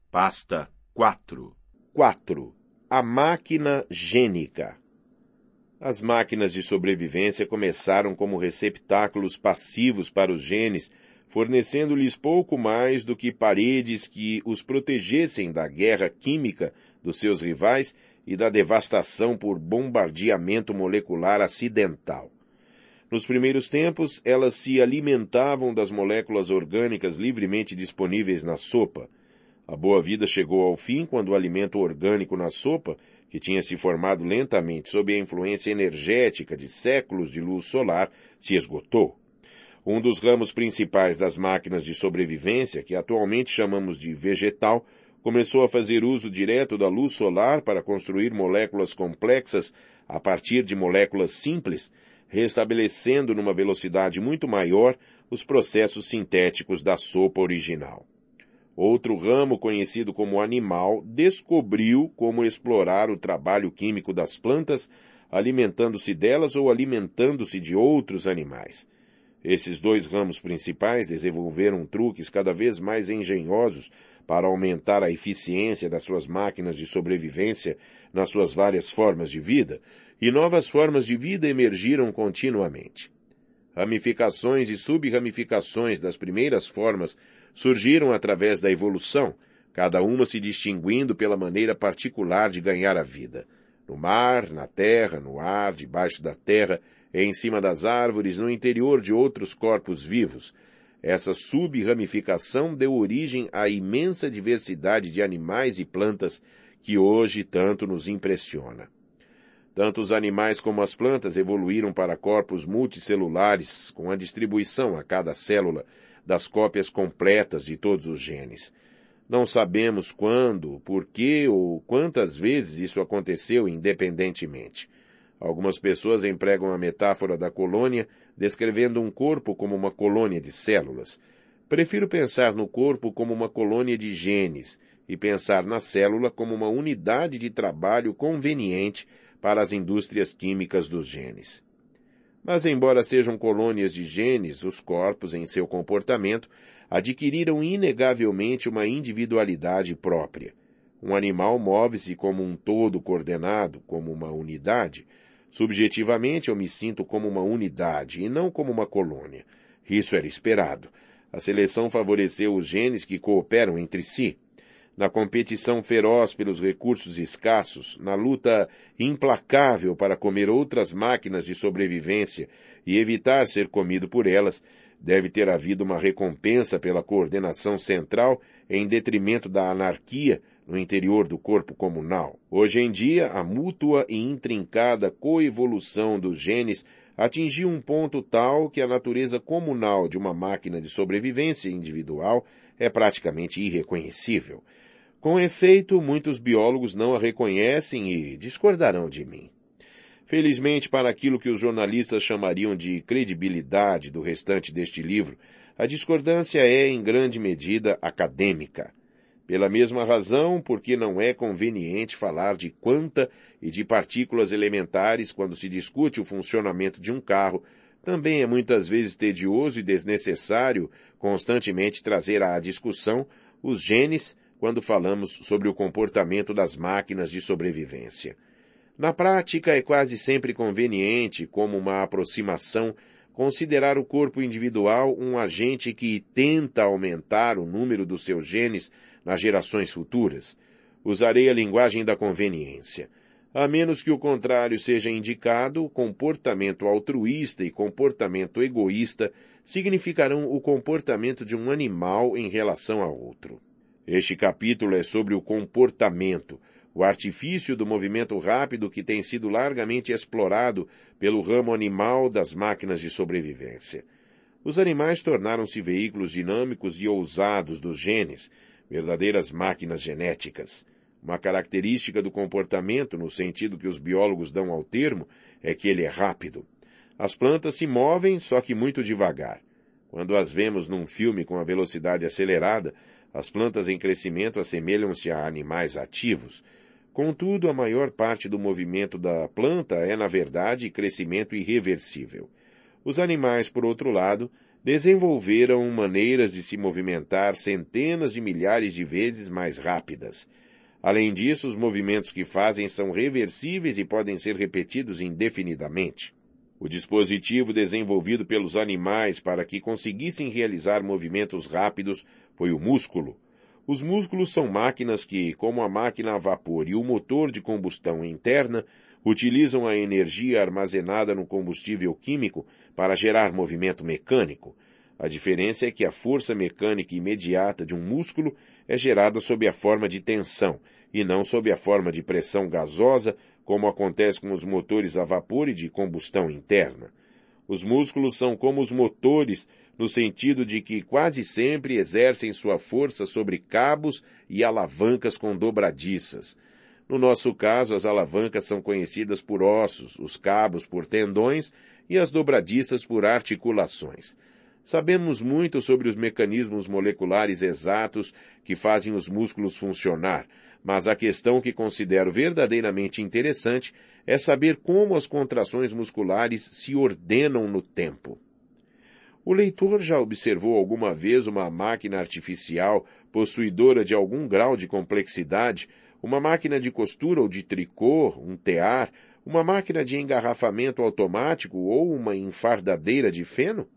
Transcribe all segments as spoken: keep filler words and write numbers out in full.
Pasta quatro. quatro. A máquina gênica. As máquinas de sobrevivência começaram como receptáculos passivos para os genes, fornecendo-lhes pouco mais do que paredes que os protegessem da guerra química dos seus rivais e da devastação por bombardeamento molecular acidental. Nos primeiros tempos, elas se alimentavam das moléculas orgânicas livremente disponíveis na sopa. A boa-vida chegou ao fim quando o alimento orgânico na sopa, que tinha se formado lentamente sob a influência energética de séculos de luz solar, se esgotou. Um dos ramos principais das máquinas de sobrevivência, que atualmente chamamos de vegetal, começou a fazer uso direto da luz solar para construir moléculas complexas a partir de moléculas simples, restabelecendo numa velocidade muito maior os processos sintéticos da sopa original. Outro ramo, conhecido como animal, descobriu como explorar o trabalho químico das plantas, alimentando-se delas ou alimentando-se de outros animais. Esses dois ramos principais desenvolveram truques cada vez mais engenhosos para aumentar a eficiência das suas máquinas de sobrevivência nas suas várias formas de vida, e novas formas de vida emergiram continuamente. Ramificações e sub-ramificações das primeiras formas surgiram através da evolução, cada uma se distinguindo pela maneira particular de ganhar a vida. No mar, na terra, no ar, debaixo da terra, em cima das árvores, no interior de outros corpos vivos. Essa sub-ramificação deu origem à imensa diversidade de animais e plantas que hoje tanto nos impressiona. Tanto os animais como as plantas evoluíram para corpos multicelulares, com a distribuição a cada célula das cópias completas de todos os genes. Não sabemos quando, por que ou quantas vezes isso aconteceu independentemente. Algumas pessoas empregam a metáfora da colônia, descrevendo um corpo como uma colônia de células. Prefiro pensar no corpo como uma colônia de genes e pensar na célula como uma unidade de trabalho conveniente para as indústrias químicas dos genes. Mas, embora sejam colônias de genes, os corpos, em seu comportamento, adquiriram inegavelmente uma individualidade própria. Um animal move-se como um todo coordenado, como uma unidade. Subjetivamente, eu me sinto como uma unidade e não como uma colônia. Isso era esperado. A seleção favoreceu os genes que cooperam entre si. Na competição feroz pelos recursos escassos, na luta implacável para comer outras máquinas de sobrevivência e evitar ser comido por elas, deve ter havido uma recompensa pela coordenação central em detrimento da anarquia no interior do corpo comunal. Hoje em dia, a mútua e intrincada coevolução dos genes atingiu um ponto tal que a natureza comunal de uma máquina de sobrevivência individual é praticamente irreconhecível. Com efeito, muitos biólogos não a reconhecem e discordarão de mim. Felizmente, para aquilo que os jornalistas chamariam de credibilidade do restante deste livro, a discordância é, em grande medida, acadêmica. Pela mesma razão, porque não é conveniente falar de quanta e de partículas elementares quando se discute o funcionamento de um carro, também é muitas vezes tedioso e desnecessário constantemente trazer à discussão os genes quando falamos sobre o comportamento das máquinas de sobrevivência. Na prática, é quase sempre conveniente, como uma aproximação, considerar o corpo individual um agente que tenta aumentar o número dos seus genes nas gerações futuras. Usarei a linguagem da conveniência. A menos que o contrário seja indicado, comportamento altruísta e comportamento egoísta significarão o comportamento de um animal em relação a outro. Este capítulo é sobre o comportamento, o artifício do movimento rápido que tem sido largamente explorado pelo ramo animal das máquinas de sobrevivência. Os animais tornaram-se veículos dinâmicos e ousados dos genes, verdadeiras máquinas genéticas. Uma característica do comportamento, no sentido que os biólogos dão ao termo, é que ele é rápido. As plantas se movem, só que muito devagar. Quando as vemos num filme com a velocidade acelerada, as plantas em crescimento assemelham-se a animais ativos. Contudo, a maior parte do movimento da planta é, na verdade, crescimento irreversível. Os animais, por outro lado, desenvolveram maneiras de se movimentar centenas de milhares de vezes mais rápidas. Além disso, os movimentos que fazem são reversíveis e podem ser repetidos indefinidamente. O dispositivo desenvolvido pelos animais para que conseguissem realizar movimentos rápidos foi o músculo. Os músculos são máquinas que, como a máquina a vapor e o motor de combustão interna, utilizam a energia armazenada no combustível químico para gerar movimento mecânico. A diferença é que a força mecânica imediata de um músculo é gerada sob a forma de tensão, e não sob a forma de pressão gasosa, como acontece com os motores a vapor e de combustão interna. Os músculos são como os motores, no sentido de que quase sempre exercem sua força sobre cabos e alavancas com dobradiças. No nosso caso, as alavancas são conhecidas por ossos, os cabos por tendões e as dobradiças por articulações. Sabemos muito sobre os mecanismos moleculares exatos que fazem os músculos funcionar, mas a questão que considero verdadeiramente interessante é saber como as contrações musculares se ordenam no tempo. O leitor já observou alguma vez uma máquina artificial possuidora de algum grau de complexidade, uma máquina de costura ou de tricô, um tear, uma máquina de engarrafamento automático ou uma enfardadeira de feno?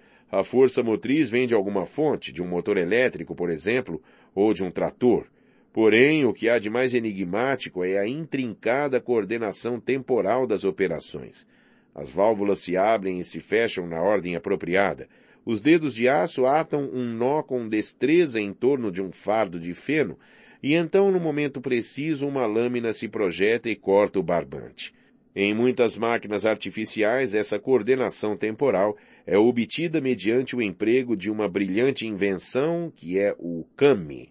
A força motriz vem de alguma fonte, de um motor elétrico, por exemplo, ou de um trator. Porém, o que há de mais enigmático é a intrincada coordenação temporal das operações. As válvulas se abrem e se fecham na ordem apropriada. Os dedos de aço atam um nó com destreza em torno de um fardo de feno, e então, no momento preciso, uma lâmina se projeta e corta o barbante. Em muitas máquinas artificiais, essa coordenação temporal é obtida mediante o emprego de uma brilhante invenção que é o C A M.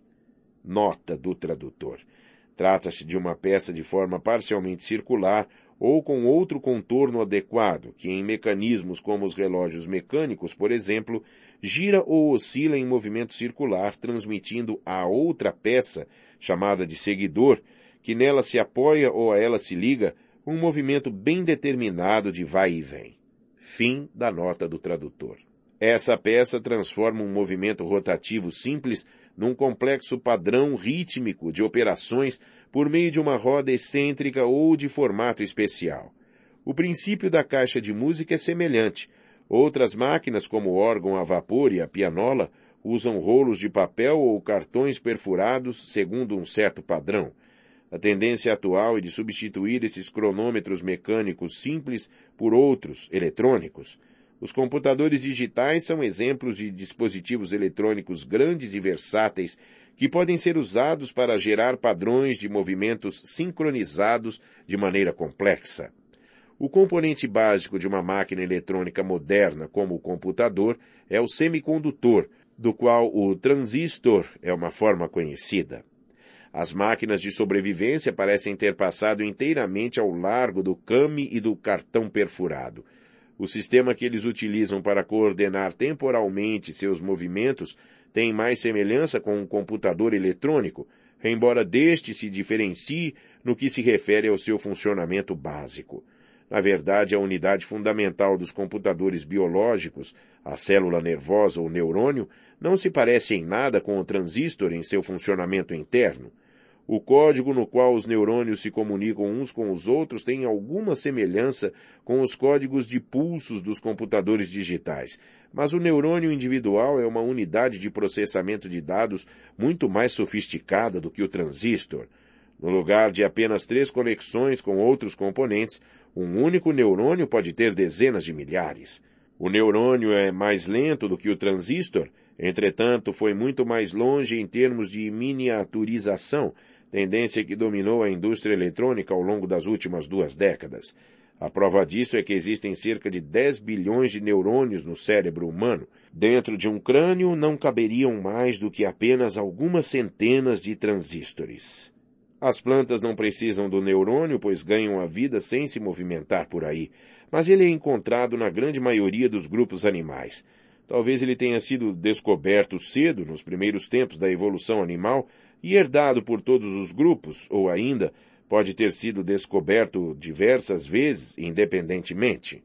Nota do tradutor. Trata-se de uma peça de forma parcialmente circular ou com outro contorno adequado, que em mecanismos como os relógios mecânicos, por exemplo, gira ou oscila em movimento circular, transmitindo a outra peça, chamada de seguidor, que nela se apoia ou a ela se liga, um movimento bem determinado de vai e vem. Fim da nota do tradutor. Essa peça transforma um movimento rotativo simples num complexo padrão rítmico de operações por meio de uma roda excêntrica ou de formato especial. O princípio da caixa de música é semelhante. Outras máquinas, como o órgão a vapor e a pianola, usam rolos de papel ou cartões perfurados segundo um certo padrão. A tendência atual é de substituir esses cronômetros mecânicos simples por outros, eletrônicos. Os computadores digitais são exemplos de dispositivos eletrônicos grandes e versáteis que podem ser usados para gerar padrões de movimentos sincronizados de maneira complexa. O componente básico de uma máquina eletrônica moderna como o computador é o semicondutor, do qual o transistor é uma forma conhecida. As máquinas de sobrevivência parecem ter passado inteiramente ao largo do C A M e do cartão perfurado. O sistema que eles utilizam para coordenar temporalmente seus movimentos tem mais semelhança com um computador eletrônico, embora deste se diferencie no que se refere ao seu funcionamento básico. Na verdade, a unidade fundamental dos computadores biológicos, a célula nervosa ou neurônio, não se parece em nada com o transistor em seu funcionamento interno. O código no qual os neurônios se comunicam uns com os outros tem alguma semelhança com os códigos de pulsos dos computadores digitais, mas o neurônio individual é uma unidade de processamento de dados muito mais sofisticada do que o transistor. No lugar de apenas três conexões com outros componentes, um único neurônio pode ter dezenas de milhares. O neurônio é mais lento do que o transistor, entretanto, foi muito mais longe em termos de miniaturização, tendência que dominou a indústria eletrônica ao longo das últimas duas décadas. A prova disso é que existem cerca de dez bilhões de neurônios no cérebro humano. Dentro de um crânio não caberiam mais do que apenas algumas centenas de transistores. As plantas não precisam do neurônio, pois ganham a vida sem se movimentar por aí, mas ele é encontrado na grande maioria dos grupos animais. Talvez ele tenha sido descoberto cedo, nos primeiros tempos da evolução animal, e herdado por todos os grupos, ou ainda, pode ter sido descoberto diversas vezes, independentemente.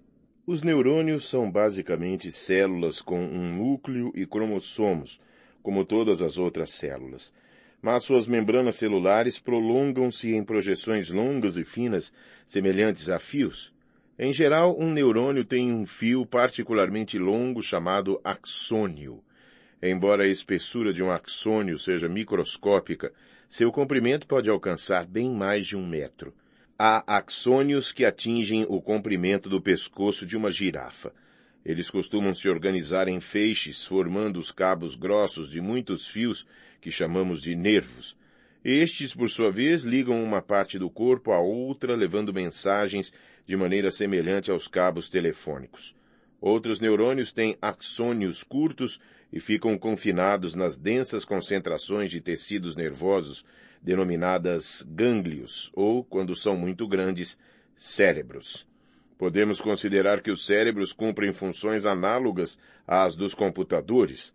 Os neurônios são basicamente células com um núcleo e cromossomos, como todas as outras células. Mas suas membranas celulares prolongam-se em projeções longas e finas, semelhantes a fios. Em geral, um neurônio tem um fio particularmente longo chamado axônio. Embora a espessura de um axônio seja microscópica, seu comprimento pode alcançar bem mais de um metro. Há axônios que atingem o comprimento do pescoço de uma girafa. Eles costumam se organizar em feixes, formando os cabos grossos de muitos fios que chamamos de nervos. Estes, por sua vez, ligam uma parte do corpo à outra, levando mensagens de maneira semelhante aos cabos telefônicos. Outros neurônios têm axônios curtos e ficam confinados nas densas concentrações de tecidos nervosos, denominadas gânglios, ou, quando são muito grandes, cérebros. Podemos considerar que os cérebros cumprem funções análogas às dos computadores.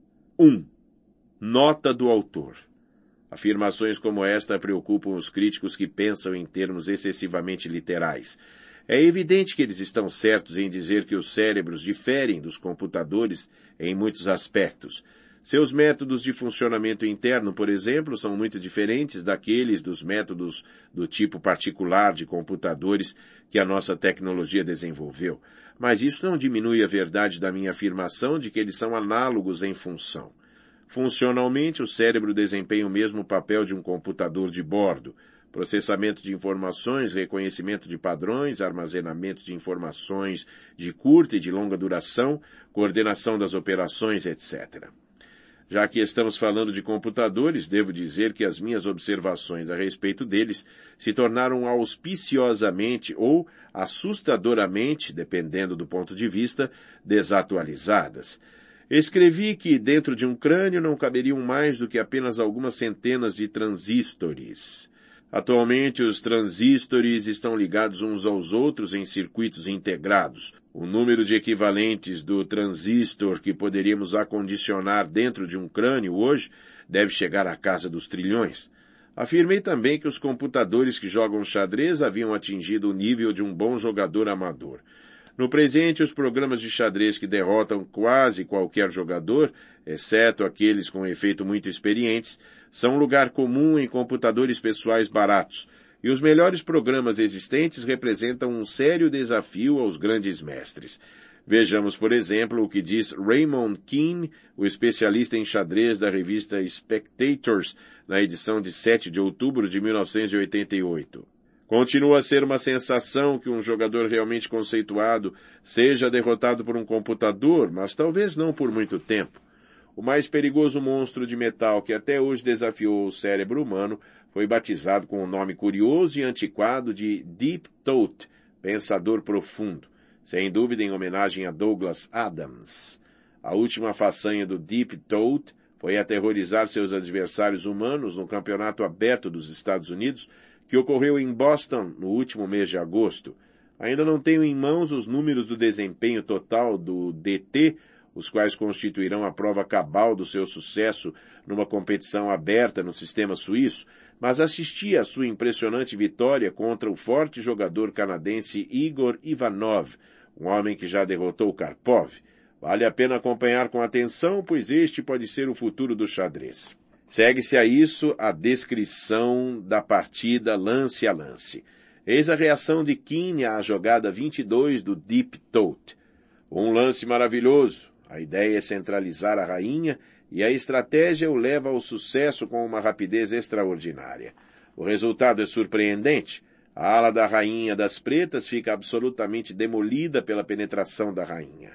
um. Nota do autor. Afirmações como esta preocupam os críticos que pensam em termos excessivamente literais. É evidente que eles estão certos em dizer que os cérebros diferem dos computadores em muitos aspectos. Seus métodos de funcionamento interno, por exemplo, são muito diferentes daqueles dos métodos do tipo particular de computadores que a nossa tecnologia desenvolveu. Mas isso não diminui a verdade da minha afirmação de que eles são análogos em função. Funcionalmente, o cérebro desempenha o mesmo papel de um computador de bordo: processamento de informações, reconhecimento de padrões, armazenamento de informações de curta e de longa duração, coordenação das operações, etcétera. Já que estamos falando de computadores, devo dizer que as minhas observações a respeito deles se tornaram auspiciosamente ou assustadoramente, dependendo do ponto de vista, desatualizadas. Escrevi que dentro de um crânio não caberiam mais do que apenas algumas centenas de transistores. Atualmente, os transistores estão ligados uns aos outros em circuitos integrados. O número de equivalentes do transistor que poderíamos acondicionar dentro de um crânio hoje deve chegar à casa dos trilhões. Afirmei também que os computadores que jogam xadrez haviam atingido o nível de um bom jogador amador. No presente, os programas de xadrez que derrotam quase qualquer jogador, exceto aqueles com efeito muito experientes, são lugar comum em computadores pessoais baratos, e os melhores programas existentes representam um sério desafio aos grandes mestres. Vejamos, por exemplo, o que diz Raymond Keane, o especialista em xadrez da revista Spectators, na edição de sete de outubro de mil novecentos e oitenta e oito. Continua a ser uma sensação que um jogador realmente conceituado seja derrotado por um computador, mas talvez não por muito tempo. O mais perigoso monstro de metal que até hoje desafiou o cérebro humano foi batizado com um nome curioso e antiquado de Deep Thought, pensador profundo, sem dúvida em homenagem a Douglas Adams. A última façanha do Deep Thought foi aterrorizar seus adversários humanos no Campeonato Aberto dos Estados Unidos, que ocorreu em Boston no último mês de agosto. Ainda não tenho em mãos os números do desempenho total do D T, os quais constituirão a prova cabal do seu sucesso numa competição aberta no sistema suíço, mas assisti à sua impressionante vitória contra o forte jogador canadense Igor Ivanov, um homem que já derrotou Karpov. Vale a pena acompanhar com atenção, pois este pode ser o futuro do xadrez. Segue-se a isso a descrição da partida lance a lance. Eis a reação de Keane à jogada vinte e dois do Deep Thought. Um lance maravilhoso. A ideia é centralizar a rainha e a estratégia o leva ao sucesso com uma rapidez extraordinária. O resultado é surpreendente. A ala da rainha das pretas fica absolutamente demolida pela penetração da rainha.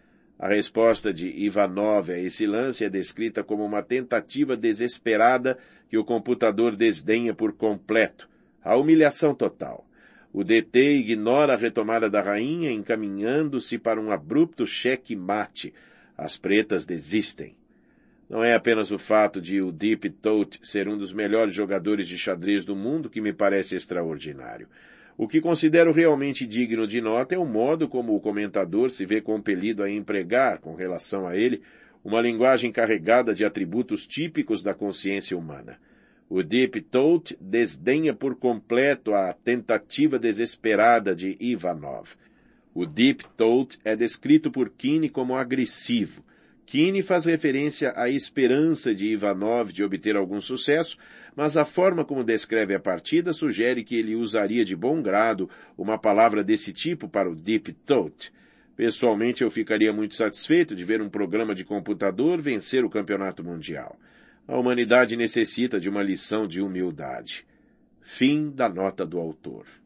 A resposta de Ivanov a esse lance é descrita como uma tentativa desesperada que o computador desdenha por completo. A humilhação total. O D T ignora a retomada da rainha, encaminhando-se para um abrupto cheque-mate. As pretas desistem. Não é apenas o fato de o Deep Thought ser um dos melhores jogadores de xadrez do mundo que me parece extraordinário. O que considero realmente digno de nota é o modo como o comentador se vê compelido a empregar, com relação a ele, uma linguagem carregada de atributos típicos da consciência humana. O Deep Thought desdenha por completo a tentativa desesperada de Ivanov. O Deep Thought é descrito por Keane como agressivo. Keane faz referência à esperança de Ivanov de obter algum sucesso, mas a forma como descreve a partida sugere que ele usaria de bom grado uma palavra desse tipo para o Deep Thought. Pessoalmente, eu ficaria muito satisfeito de ver um programa de computador vencer o campeonato mundial. A humanidade necessita de uma lição de humildade. Fim da nota do autor.